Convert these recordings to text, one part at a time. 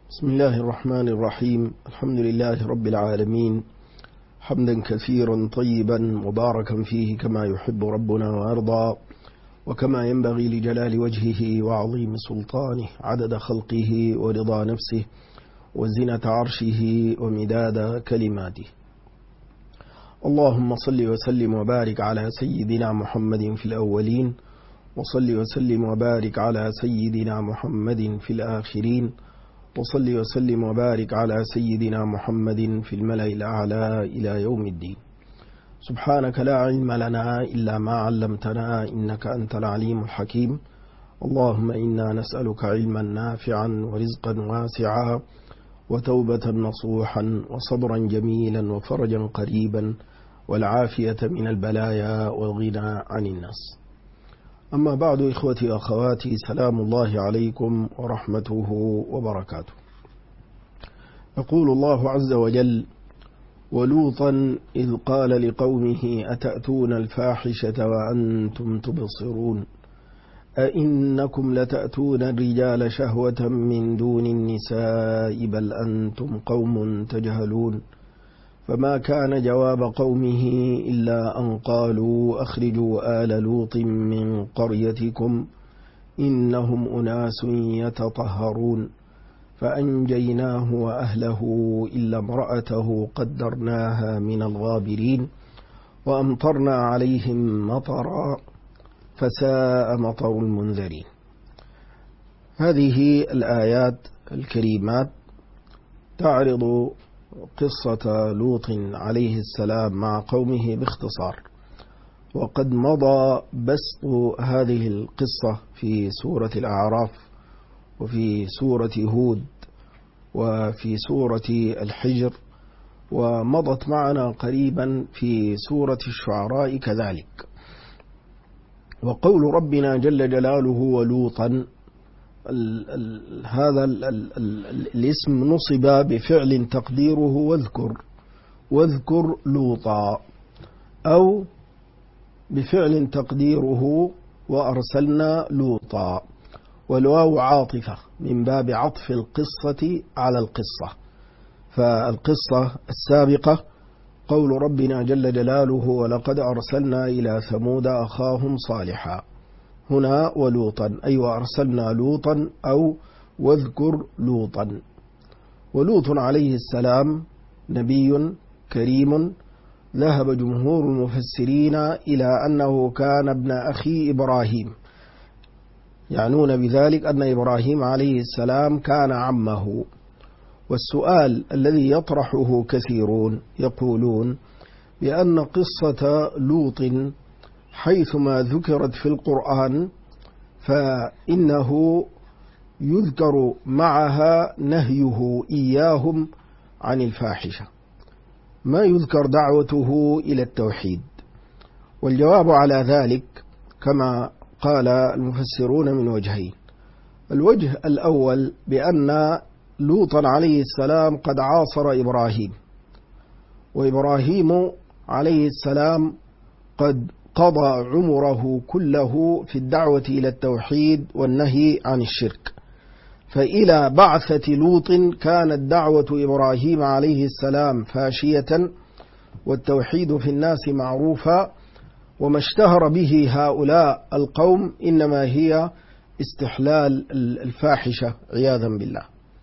بسم الله الرحمن الرحيم. الحمد لله رب العالمين، حمدا كثيرا طيبا مباركا فيه كما يحب ربنا ويرضى، وكما ينبغي لجلال وجهه وعظيم سلطانه، عدد خلقه ورضا نفسه وزنة عرشه ومداد كلماته. اللهم صل وسلم وبارك على سيدنا محمد في الأولين، وصل وسلم وبارك على سيدنا محمد في الآخرين، وصل وسلم وبارك على سيدنا محمد في الملأ الأعلى إلى يوم الدين. سبحانك لا علم لنا إلا ما علمتنا إنك أنت العليم الحكيم. اللهم إنا نسألك علما نافعا ورزقا واسعا وتوبة نصوحا وصبرا جميلا وفرجا قريبا والعافية من البلايا والغنى عن الناس. أما بعد، إخوتي وأخواتي، سلام الله عليكم ورحمته وبركاته. يقول الله عز وجل: ولوطا إذ قال لقومه أتأتون الفاحشة وأنتم تبصرون أئنكم لتأتون الرجال شهوة من دون النساء بل أنتم قوم تجهلون فما كان جواب قومه إلا أن قالوا أخرجوا آل لوط من قريتكم إنهم أناس يتطهرون فأنجيناه وأهله إلا امرأته قدرناها من الغابرين وأمطرنا عليهم مطرا فساء مطر المنذرين. هذه الآيات الكريمات تعرض قصة لوط عليه السلام مع قومه باختصار، وقد مضى بسط هذه القصة في سورة الأعراف وفي سورة هود وفي سورة الحجر، ومضت معنا قريبا في سورة الشعراء كذلك. وقول ربنا جل جلاله ولوطا، هذا الاسم نصب بفعل تقديره واذكر لوطا، أو بفعل تقديره وأرسلنا لوطا، والواو عاطفة من باب عطف القصة على القصة. فالقصة السابقة قول ربنا جل جلاله ولقد أرسلنا إلى ثمود أخاهم صالحا، هنا ولوطا أي وأرسلنا لوطا أو واذكر لوطا. ولوط عليه السلام نبي كريم، ذهب جمهور المفسرين إلى أنه كان ابن أخي إبراهيم، يعنون بذلك أن إبراهيم عليه السلام كان عمه. والسؤال الذي يطرحه كثيرون يقولون بأن قصة لوط حيثما ذكرت في القرآن فإنه يذكر معها نهيه إياهم عن الفاحشة، ما يذكر دعوته إلى التوحيد. والجواب على ذلك كما قال المفسرون من وجهين. الوجه الأول بأن لوطا عليه السلام قد عاصر إبراهيم، وإبراهيم عليه السلام قد قضى عمره كله في الدعوة إلى التوحيد والنهي عن الشرك، فإلى بعثة لوط كانت دعوة إبراهيم عليه السلام فاشية والتوحيد في الناس معروفا، وما اشتهر به هؤلاء القوم إنما هي استحلال الفاحشة عياذا بالله.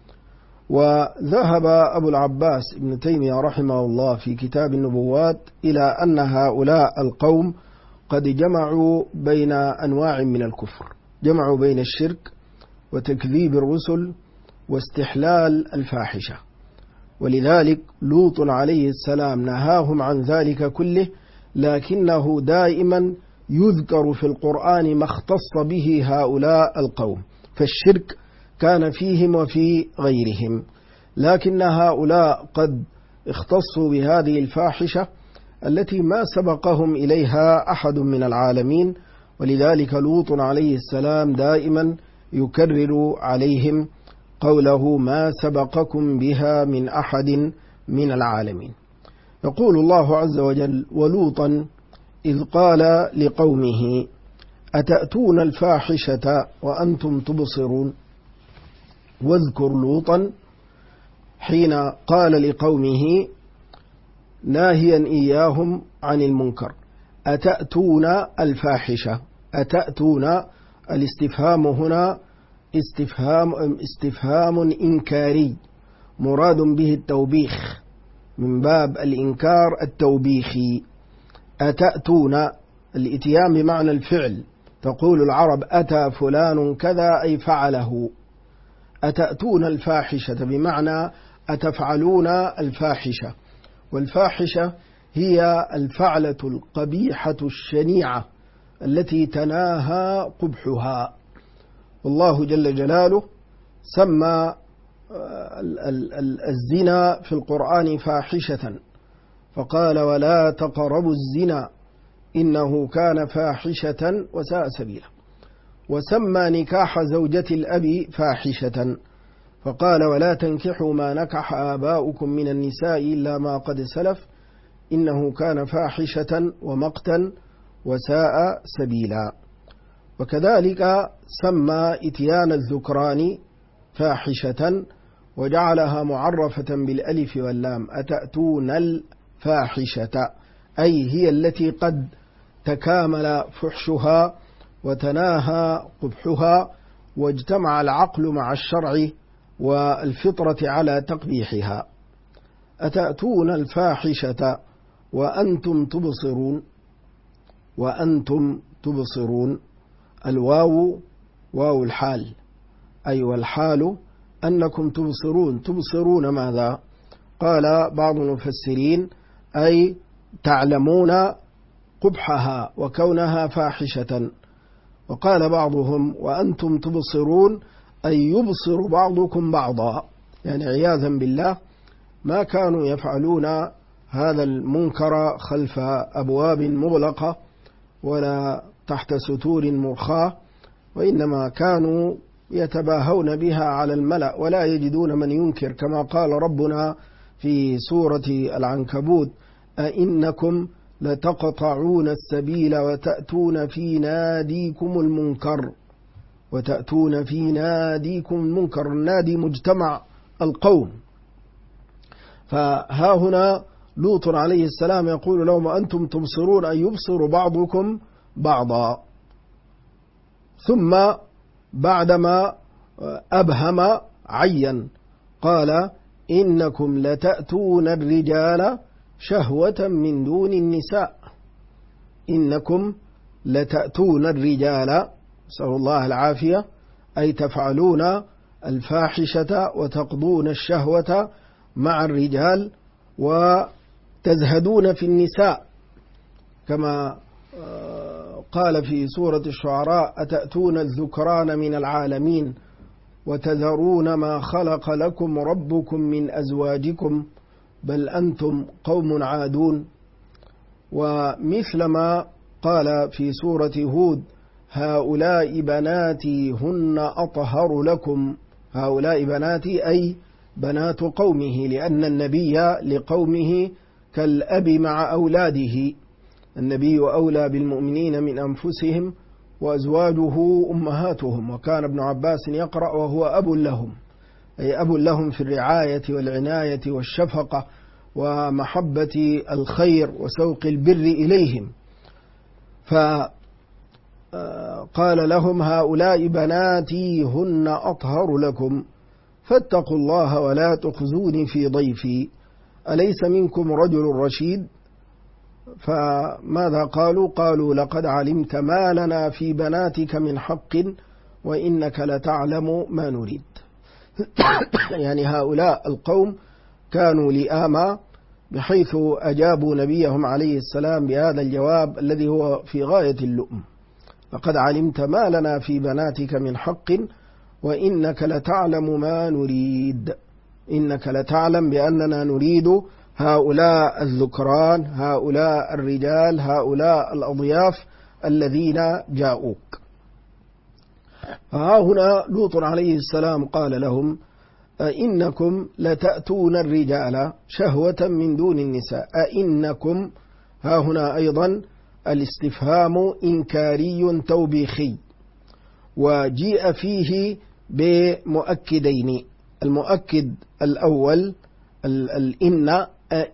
وذهب أبو العباس ابن تيمية رحمه الله في كتاب النبوات إلى أن هؤلاء القوم قد جمعوا بين أنواع من الكفر، جمعوا بين الشرك وتكذيب الرسل واستحلال الفاحشة، ولذلك لوط عليه السلام نهاهم عن ذلك كله، لكنه دائما يذكر في القرآن ما اختص به هؤلاء القوم، فالشرك كان فيهم وفي غيرهم، لكن هؤلاء قد اختصوا بهذه الفاحشة التي ما سبقهم إليها أحد من العالمين، ولذلك لوط عليه السلام دائما يكرر عليهم قوله ما سبقكم بها من أحد من العالمين. يقول الله عز وجل ولوطا إذ قال لقومه أتأتون الفاحشة وأنتم تبصرون واذكر لوطا حين قال لقومه ناهيا إياهم عن المنكر: أتأتون الفاحشة. أتأتون، الاستفهام هنا استفهام إنكاري مراد به التوبيخ، من باب الإنكار التوبيخي. أتأتون الإتيان بمعنى الفعل، تقول العرب أتى فلان كذا أي فعله. أتأتون الفاحشة بمعنى أتفعلون الفاحشة، والفاحشة هي الفعلة القبيحة الشنيعة التي تناهى قبحها. والله جل جلاله سمى الزنا في القرآن فاحشة، فقال: ولا تقربوا الزنا إنه كان فاحشة وساء سبيلا. وسمى نكاح زوجة الأب فاحشة، فقال: ولا تنكحوا ما نكح آباؤكم من النساء إلا ما قد سلف إنه كان فاحشة ومقتا وساء سبيلا. وكذلك سمى إتيان الذكران فاحشة وجعلها معرفة بالألف واللام: أتأتون الفاحشة، أي هي التي قد تكامل فحشها وتناهى قبحها، واجتمع العقل مع الشرع والفطرة على تقبيحها. أتأتون الفاحشة وأنتم تبصرون. وأنتم تبصرون، الواو واو الحال، أي والحال أنكم تبصرون. تبصرون ماذا؟ قال بعض المفسرين: أي تعلمون قبحها وكونها فاحشة. وقال بعضهم: وأنتم تبصرون أي يبصر بعضكم بعضا، يعني عياذا بالله ما كانوا يفعلون هذا المنكر خلف أبواب مغلقة ولا تحت ستور مرخاة، وإنما كانوا يتباهون بها على الملأ ولا يجدون من ينكر، كما قال ربنا في سورة العنكبوت: أئنكم لتقطعون السبيل وتأتون في ناديكم المنكر. وتأتون في ناديكم المنكر، النادي مجتمع القوم. فها هنا لوط عليه السلام يقول لهم: أنتم تبصرون أي يبصر بعضكم بعضا. ثم بعدما أبهم عين قال: إنكم لتأتون الرجال شهوة من دون النساء. إنكم لتأتون الرجال، نسأل الله العافية، أي تفعلون الفاحشة وتقضون الشهوة مع الرجال وتزهدون في النساء، كما قال في سورة الشعراء: أتأتون الذكران من العالمين وتذرون ما خلق لكم ربكم من أزواجكم بل أنتم قوم عادون. ومثلما قال في سورة هود: هؤلاء بناتي هن أطهر لكم. هؤلاء بناتي أي بنات قومه، لأن النبي لقومه كالأب مع أولاده. النبي أولى بالمؤمنين من أنفسهم وأزواجه أمهاتهم. وكان ابن عباس يقرأ وهو أب لهم، أي أب لهم في الرعاية والعناية والشفقة ومحبة الخير وسوق البر إليهم. فقال لهم: هؤلاء بناتي هن أطهر لكم فاتقوا الله ولا تخزوني في ضيفي أليس منكم رجل رشيد. فماذا قالوا؟ قالوا: لقد علمت ما لنا في بناتك من حق وإنك لتعلم ما نريد. يعني هؤلاء القوم كانوا لئاما، بحيث أجابوا نبيهم عليه السلام بهذا الجواب الذي هو في غاية اللؤم: لقد علمت ما لنا في بناتك من حق وإنك لتعلم ما نريد. إنك لتعلم بأننا نريد هؤلاء الذكران، هؤلاء الرجال، هؤلاء الأضياف الذين جاءوك. فها هنا لوط عليه السلام قال لهم: أئنكم لتأتون الرجال شهوة من دون النساء. أئنكم، ها هنا أيضا الاستفهام إنكاري توبيخي، وجيء فيه بمؤكدين: المؤكد الأول الإن،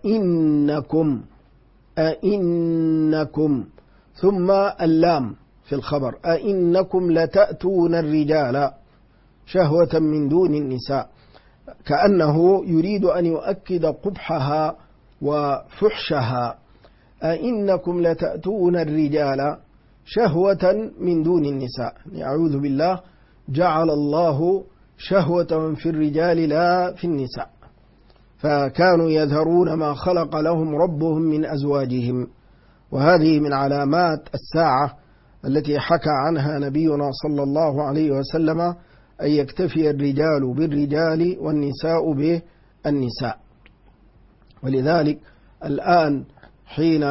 أئنكم، ثم اللام في الخبر، أئنكم لتأتون الرجال شهوة من دون النساء، كأنه يريد أن يؤكد قبحها وفحشها. أئنكم لتأتون الرجال شهوة من دون النساء، أعوذ بالله، جعل الله شهوة في الرجال لا في النساء، فكانوا يذرون ما خلق لهم ربهم من أزواجهم. وهذه من علامات الساعة التي حكى عنها نبينا صلى الله عليه وسلم، أن يكتفي الرجال بالرجال والنساء بالنساء. ولذلك الآن حين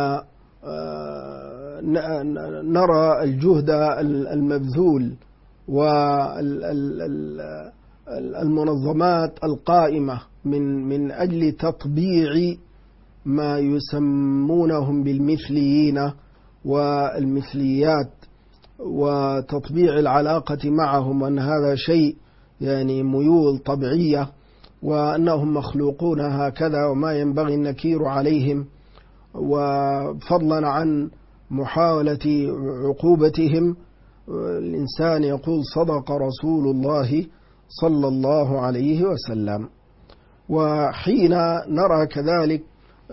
نرى الجهد المبذول والمنظمات القائمة من أجل تطبيع ما يسمونهم بالمثليين والمثليات، وتطبيع العلاقة معهم، وأن هذا شيء يعني ميول طبيعية، وأنهم مخلوقون هكذا وما ينبغي النكير عليهم، وفضلا عن محاولة عقوبتهم. الإنسان يقول صدق رسول الله صلى الله عليه وسلم. وحين نرى كذلك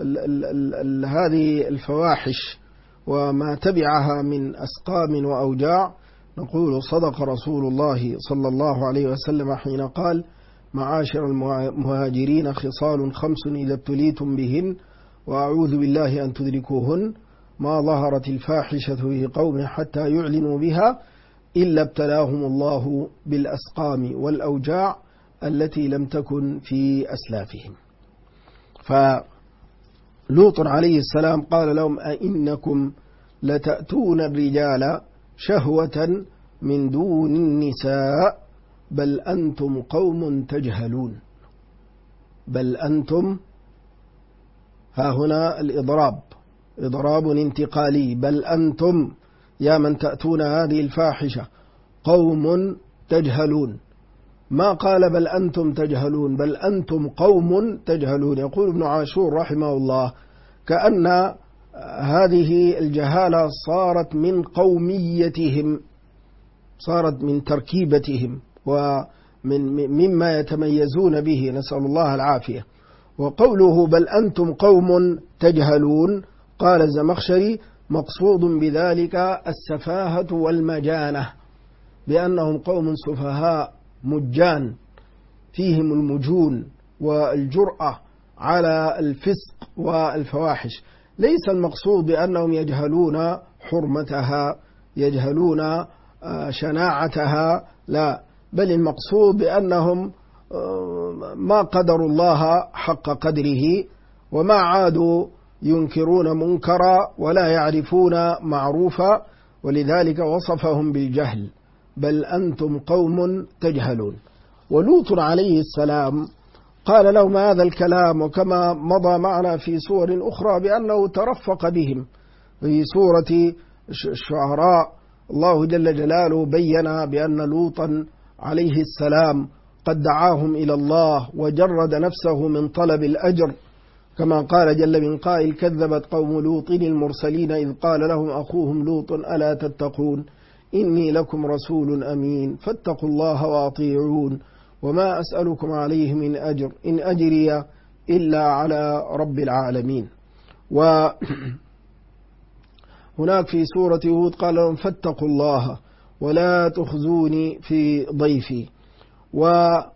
هذه الفواحش وما تبعها من أسقام وأوجاع، نقول صدق رسول الله صلى الله عليه وسلم حين قال: معاشر المهاجرين خصال 5 إذا ابتليتم بهن وأعوذ بالله أن تدركوهن، ما ظهرت الفاحشة في قوم حتى يعلنوا بها إلا ابتلاهم الله بالأسقام والأوجاع التي لم تكن في أسلافهم. فلوط عليه السلام قال لهم: أئنكم لتأتون الرجال شهوة من دون النساء بل أنتم قوم تجهلون. بل أنتم، ها هنا الإضراب، إضراب انتقالي، بل أنتم يا من تأتون هذه الفاحشة قوم تجهلون. ما قال بل أنتم تجهلون، بل أنتم قوم تجهلون. يقول ابن عاشور رحمه الله: كأن هذه الجهالة صارت من قوميتهم، صارت من تركيبتهم ومما يتميزون به، نسأل الله العافية. وقوله بل أنتم قوم تجهلون، قال الزمخشري: مقصود بذلك السفاهة والمجانة، بأنهم قوم سفهاء مجان، فيهم المجون والجرأة على الفسق والفواحش. ليس المقصود بأنهم يجهلون حرمتها، يجهلون شناعتها، لا، بل المقصود بأنهم ما قدروا الله حق قدره، وما عادوا ينكرون منكرا ولا يعرفون معروفا، ولذلك وصفهم بالجهل. بل أنتم قوم تجهلون. ولوط عليه السلام قال لهم هذا الكلام، وكما مضى معنا في سور أخرى بأنه ترفق بهم. في سورة الشعراء الله جل جلاله بين بأن لوطا عليه السلام قد دعاهم إلى الله وجرد نفسه من طلب الأجر، كما قال جل من قائل: كذبت قوم لوط المرسلين إذ قال لهم أخوهم لوط ألا تتقون إني لكم رسول أمين فاتقوا الله وأطيعون وما أسألكم عليه من أجر إن أجري إلا على رب العالمين. وهناك في سورة هود قال لهم: فاتقوا الله ولا تخزوني في ضيفي. وقال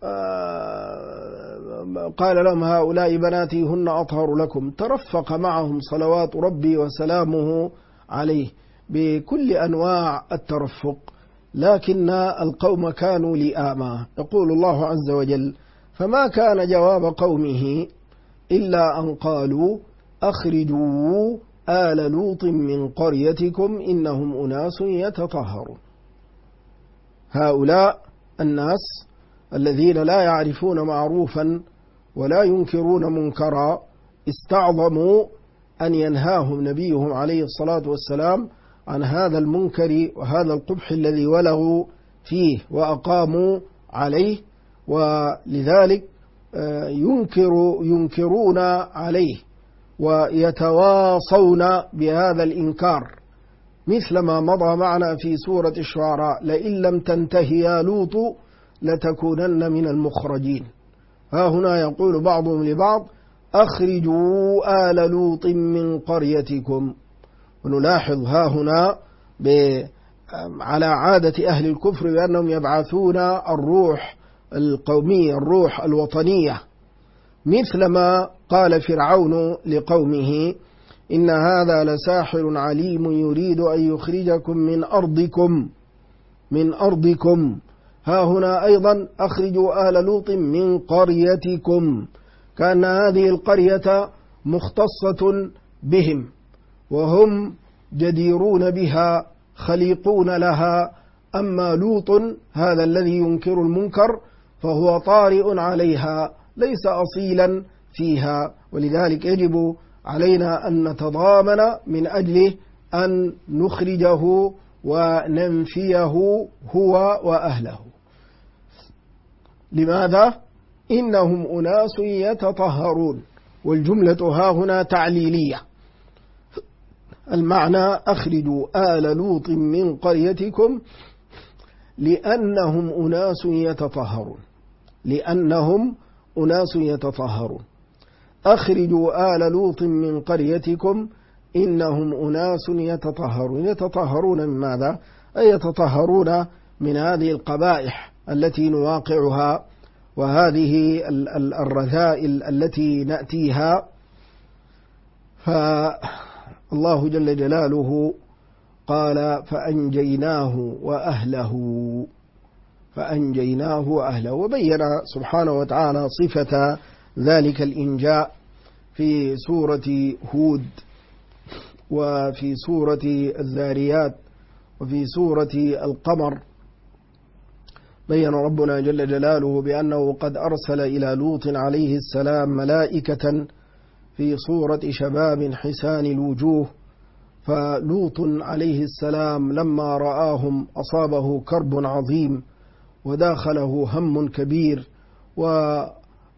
لهم: هؤلاء بناتي هن أطهر لكم. ترفق معهم صلوات ربي وسلامه عليه بكل أنواع الترفق، لكن القوم كانوا لئاما. يقول الله عز وجل: فما كان جواب قومه إلا أن قالوا أخرجوا آل لوط من قريتكم إنهم أناس يتطهرون. هؤلاء الناس الذين لا يعرفون معروفا ولا ينكرون منكرا استعظموا أن ينهاهم نبيهم عليه الصلاة والسلام عن هذا المنكر وهذا القبح الذي ولغوا فيه وأقاموا عليه، ولذلك ينكرون عليه ويتواصون بهذا الإنكار، مثل ما مضى معنا في سورة الشعراء: لئن لم تنتهي يا لوط لتكونن من المخرجين. ها هنا يقول بعضهم لبعض: أخرجوا آل لوط من قريتكم. ونلاحظ ها هنا على عادة أهل الكفر بأنهم يبعثون الروح القومية، الروح الوطنية، مثل ما قال فرعون لقومه: إن هذا لساحر عليم يريد أن يخرجكم من أرضكم. ها هنا أيضا: أخرجوا آل لوط من قريتكم، كأن هذه القرية مختصة بهم وهم جديرون بها، خليقون لها. أما لوط هذا الذي ينكر المنكر فهو طارئ عليها، ليس أصيلا فيها، ولذلك يجب علينا أن نتضامن من أجله أن نخرجه وننفيه هو وأهله. لماذا؟ إنهم أناس يتطهرون، والجملة ها هنا تعليلية. المعنى: أخرجوا آل لوط من قريتكم لأنهم أناس يتطهرون، لأنهم أناس يتطهرون. أخرجوا آل لوط من قريتكم إنهم أناس يتطهرون. يتطهرون من ماذا؟ أي يتطهرون من هذه القبائح التي نواقعها وهذه الرذائل التي نأتيها. فالله جل جلاله قال: فأنجيناه وأهله، وبين سبحانه وتعالى صفة ذلك الإنجاء في سورة هود، وفي سورة الذاريات، وفي سورة القمر. بين ربنا جل جلاله بأنه قد أرسل إلى لوط عليه السلام ملائكة في صورة شباب حسان الوجوه، فلوط عليه السلام لما رآهم أصابه كرب عظيم وداخله هم كبير، وقال: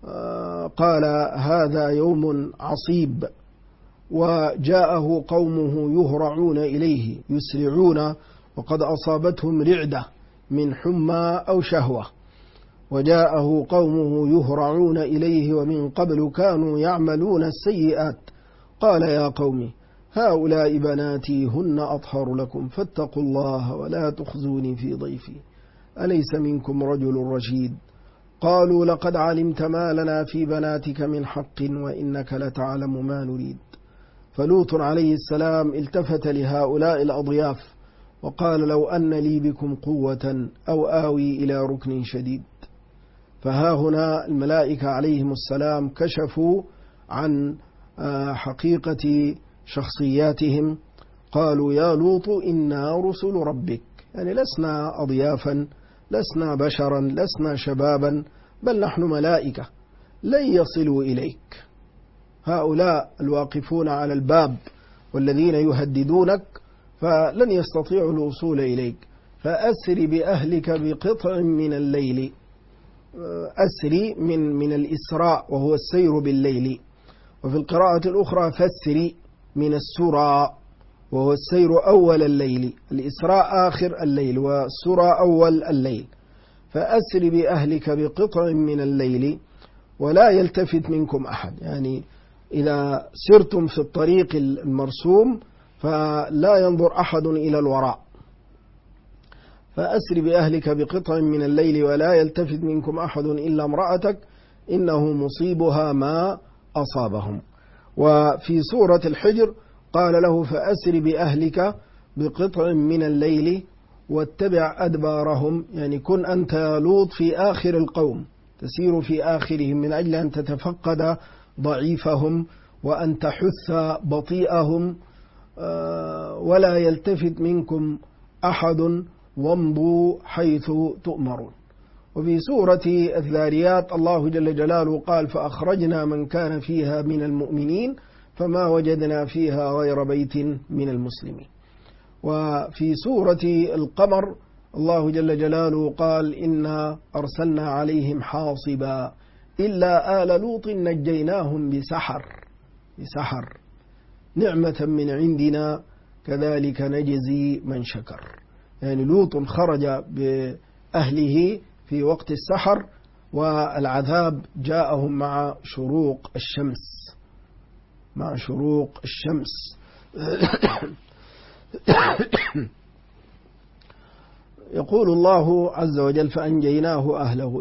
هذا يوم عصيب. وجاءه قومه يهرعون إليه يسرعون، وقد أصابتهم رعدة من حمى أو شهوة. وجاءه قومه يهرعون إليه ومن قبل كانوا يعملون السيئات، قال: يا قوم هؤلاء بناتي هن أطهر لكم فاتقوا الله ولا تخزوني في ضيفي أليس منكم رجل رشيد. قالوا: لقد علمت ما لنا في بناتك من حق وإنك لتعلم ما نريد. فلوط عليه السلام التفت لهؤلاء الأضياف وقال: لو أن لي بكم قوة أو آوي إلى ركن شديد. فها هنا الملائكة عليهم السلام كشفوا عن حقيقة شخصياتهم. قالوا: يا لوط إنا رسل ربك، يعني لسنا أضيافا، لسنا بشرا، لسنا شبابا، بل نحن ملائكة لن يصلوا إليك. هؤلاء الواقفون على الباب والذين يهددونك فلن يستطيعوا الوصول إليك، فأسر بأهلك بقطع من الليل. أسري من الإسراء وهو السير بالليل، وفي القراءة الأخرى فسري من السرى وهو السير أول الليل. الإسراء آخر الليل والسرى أول الليل. فأسر بأهلك بقطع من الليل ولا يلتفت منكم أحد، يعني إذا سرتم في الطريق المرسوم فلا ينظر أحد إلى الوراء. فأسر بأهلك بقطع من الليل ولا يلتفت منكم أحد إلا امرأتك إنه مصيبها ما أصابهم. وفي سورة الحجر قال له: فأسر بأهلك بقطع من الليل واتبع أدبارهم، يعني كن أنت يا لوط في آخر القوم، تسير في آخرهم من أجل أن تتفقد ضعيفهم وأن تحث بطيئهم، ولا يلتفت منكم أحد وامضوا حيث تؤمرون. وفي سورة الذاريات الله جل جلاله قال: فأخرجنا من كان فيها من المؤمنين فما وجدنا فيها غير بيت من المسلمين. وفي سورة القمر الله جل جلاله قال إنا أرسلنا عليهم حاصبا إلا آل لوط نجيناهم بسحر نعمة من عندنا كذلك نجزي من شكر. يعني لوط خرج بأهله في وقت السحر، والعذاب جاءهم مع شروق الشمس يقول الله عز وجل فأنجيناه أهله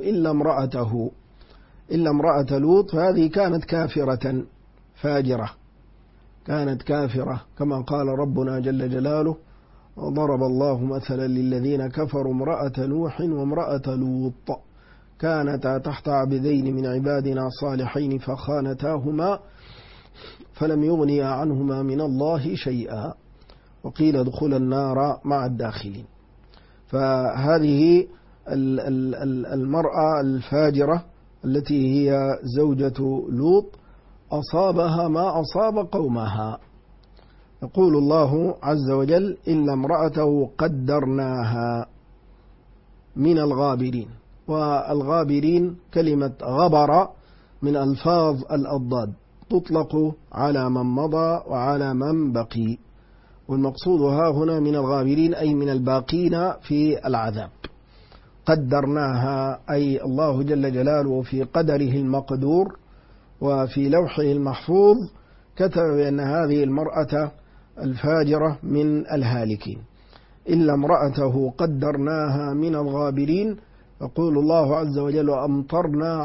إلا امرأة لوط، هذه كانت كافرة فاجرة، كانت كافرة كما قال ربنا جل جلاله وضرب الله مثلا للذين كفروا امرأة نوح وامرأة لوط كانتا تحت عبدين من عبادنا صالحين فخانتاهما فلم يغنيا عنهما من الله شيئا وقيل ادخلا النار مع الداخلين. فهذه المرأة الفاجرة التي هي زوجة لوط أصابها ما أصاب قومها. يقول الله عز وجل إلا امرأته قدرناها من الغابرين. والغابرين كلمة غبر من ألفاظ الأضداد تطلق على من مضى وعلى من بقي، والمقصود ها هنا من الغابرين أي من الباقين في العذاب. قدرناها أي الله جل جلاله في قدره المقدور وفي لوحه المحفوظ كتب بأن هذه المرأة الفاجرة من الهالكين. إلا امرأته قدرناها من الغابرين. يقول الله عز وجل وأمطرنا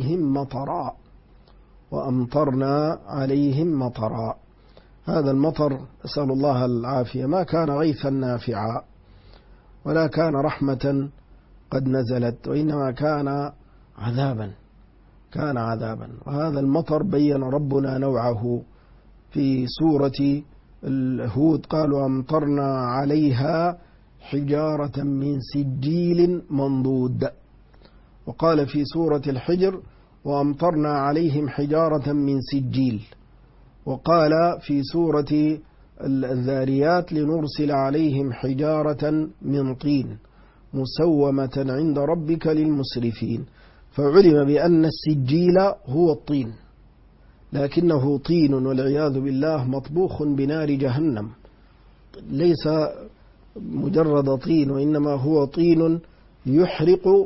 عليهم مطرا. هذا المطر أسأل الله العافية ما كان غيثا نافعا ولا كان رحمة قد نزلت، وإنما كان عذابا. وهذا المطر بين ربنا نوعه في سورة الهود قالوا أمطرنا عليها حجارة من سجيل منضود، وقال في سورة الحجر وأمطرنا عليهم حجارة من سجيل، وقال في سورة الذاريات لنرسل عليهم حجارة من طين مسومة عند ربك للمسرفين. فعلم بأن السجيل هو الطين، لكنه طين والعياذ بالله مطبوخ بنار جهنم، ليس مجرد طين وإنما هو طين يحرق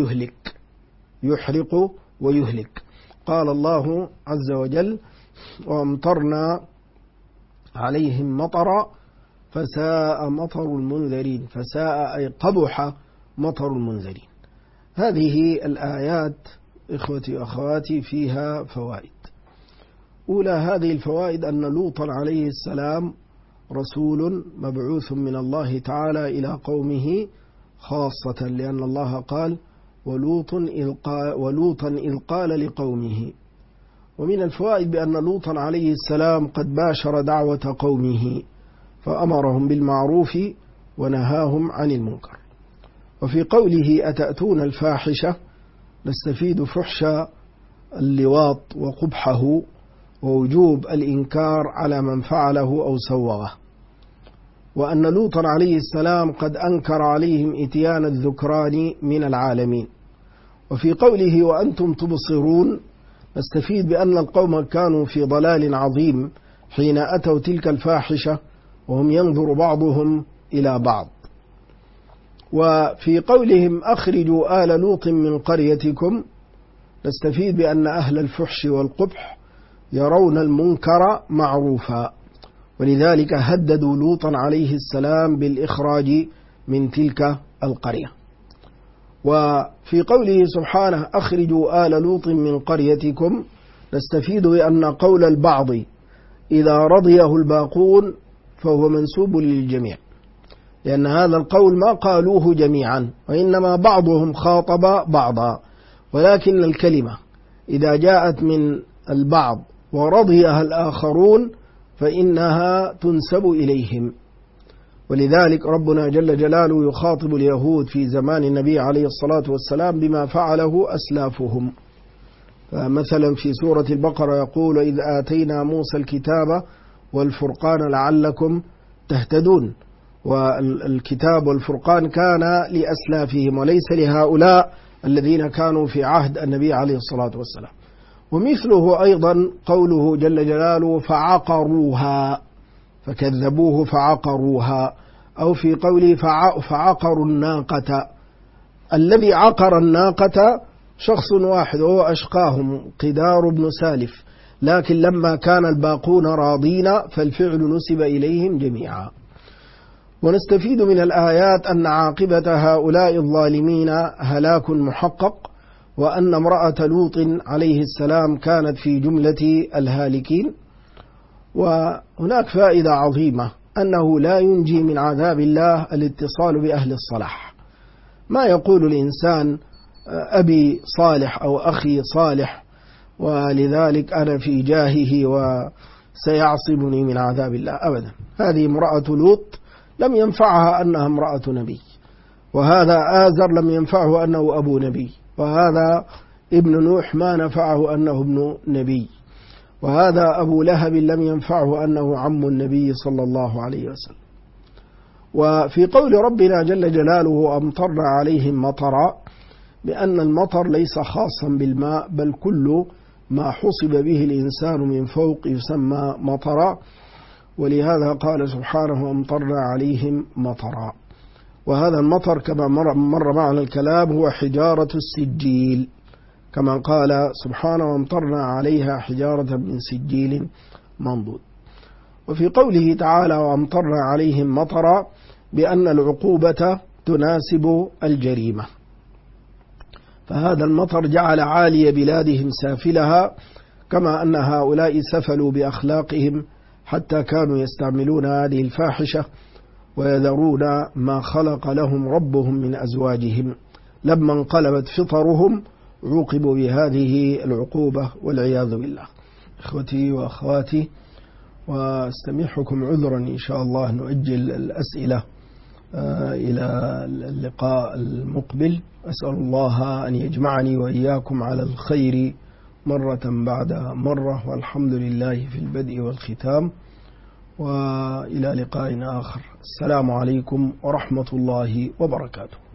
ويهلك. قال الله عز وجل وأمطرنا عليهم مطرا فساء مطر المنذرين. فساء أي قبح مطر المنذرين. هذه الآيات إخوتي وأخواتي فيها فوائد. أولى هذه الفوائد أن لوطا عليه السلام رسول مبعوث من الله تعالى إلى قومه خاصة، لأن الله قال ولوطا إذ قال لقومه. ومن الفوائد بأن لوطا عليه السلام قد باشر دعوة قومه فأمرهم بالمعروف ونهاهم عن المنكر. وفي قوله أتأتون الفاحشة نستفيد فحش اللواط وقبحه ووجوب الإنكار على من فعله أو سوغه، وأن لوطا عليه السلام قد أنكر عليهم إتيان الذكران من العالمين. وفي قوله وأنتم تبصرون نستفيد بأن القوم كانوا في ضلال عظيم حين أتوا تلك الفاحشة وهم ينظر بعضهم إلى بعض. وفي قولهم أخرجوا آل لوط من قريتكم نستفيد بأن أهل الفحش والقبح يرون المنكر معروفا، ولذلك هددوا لوطا عليه السلام بالإخراج من تلك القرية. وفي قوله سبحانه أخرجوا آل لوط من قريتكم نستفيد بأن قول البعض إذا رضيه الباقون فهو منسوب للجميع، لأن هذا القول ما قالوه جميعا وإنما بعضهم خاطب بعضا، ولكن الكلمة إذا جاءت من البعض ورضيها الآخرون فإنها تنسب إليهم. ولذلك ربنا جل جلاله يخاطب اليهود في زمان النبي عليه الصلاة والسلام بما فعله أسلافهم. فمثلا في سورة البقرة يقول إذ آتينا موسى الكتاب والفرقان لعلكم تهتدون، والكتاب والفرقان كان لأسلافهم وليس لهؤلاء الذين كانوا في عهد النبي عليه الصلاة والسلام. ومثله أيضا قوله جل جلاله فعقروها، فكذبوه فعقروها، أو في قوله فعقروا الناقة. الذي عقر الناقة شخص واحد وهو أشقاهم قدار بن سالف، لكن لما كان الباقون راضين فالفعل نسب إليهم جميعا. ونستفيد من الآيات أن عاقبة هؤلاء الظالمين هلاك محقق، وأن امرأة لوط عليه السلام كانت في جملة الهالكين. وهناك فائدة عظيمة، أنه لا ينجي من عذاب الله الاتصال بأهل الصلاح. ما يقول الإنسان أبي صالح أو أخي صالح ولذلك أنا في جاهه وسيعصمني من عذاب الله، أبدا. هذه امرأة لوط لم ينفعها أنها امرأة نبي، وهذا آزر لم ينفعه أنه أبو نبي، وهذا ابن نوح ما نفعه أنه ابن نبي، وهذا أبو لهب لم ينفعه أنه عم النبي صلى الله عليه وسلم. وفي قول ربنا جل جلاله أمطرنا عليهم مطرا، بأن المطر ليس خاصا بالماء، بل كل ما حصب به الإنسان من فوق يسمى مطرا، ولهذا قال سبحانه أمطرنا عليهم مطرا. وهذا المطر كما مر معنا الكلام هو حجارة السجيل، كما قال سبحانه وامطرنا عليها حجارة من سجيل منضود. وفي قوله تعالى وامطرنا عليهم مطرا، بأن العقوبة تناسب الجريمة، فهذا المطر جعل عالي بلادهم سافلها، كما أن هؤلاء سفلوا بأخلاقهم حتى كانوا يستعملون هذه الفاحشة ويذرون ما خلق لهم ربهم من أزواجهم. لما انقلبت فطرهم عوقبوا بهذه العقوبة والعياذ بالله. إخوتي وأخواتي، واستميحكم عذرا إن شاء الله نؤجل الأسئلة إلى اللقاء المقبل. أسأل الله أن يجمعني وإياكم على الخير مرة بعد مرة، والحمد لله في البدء والختام، وإلى لقاء آخر. السلام عليكم ورحمة الله وبركاته.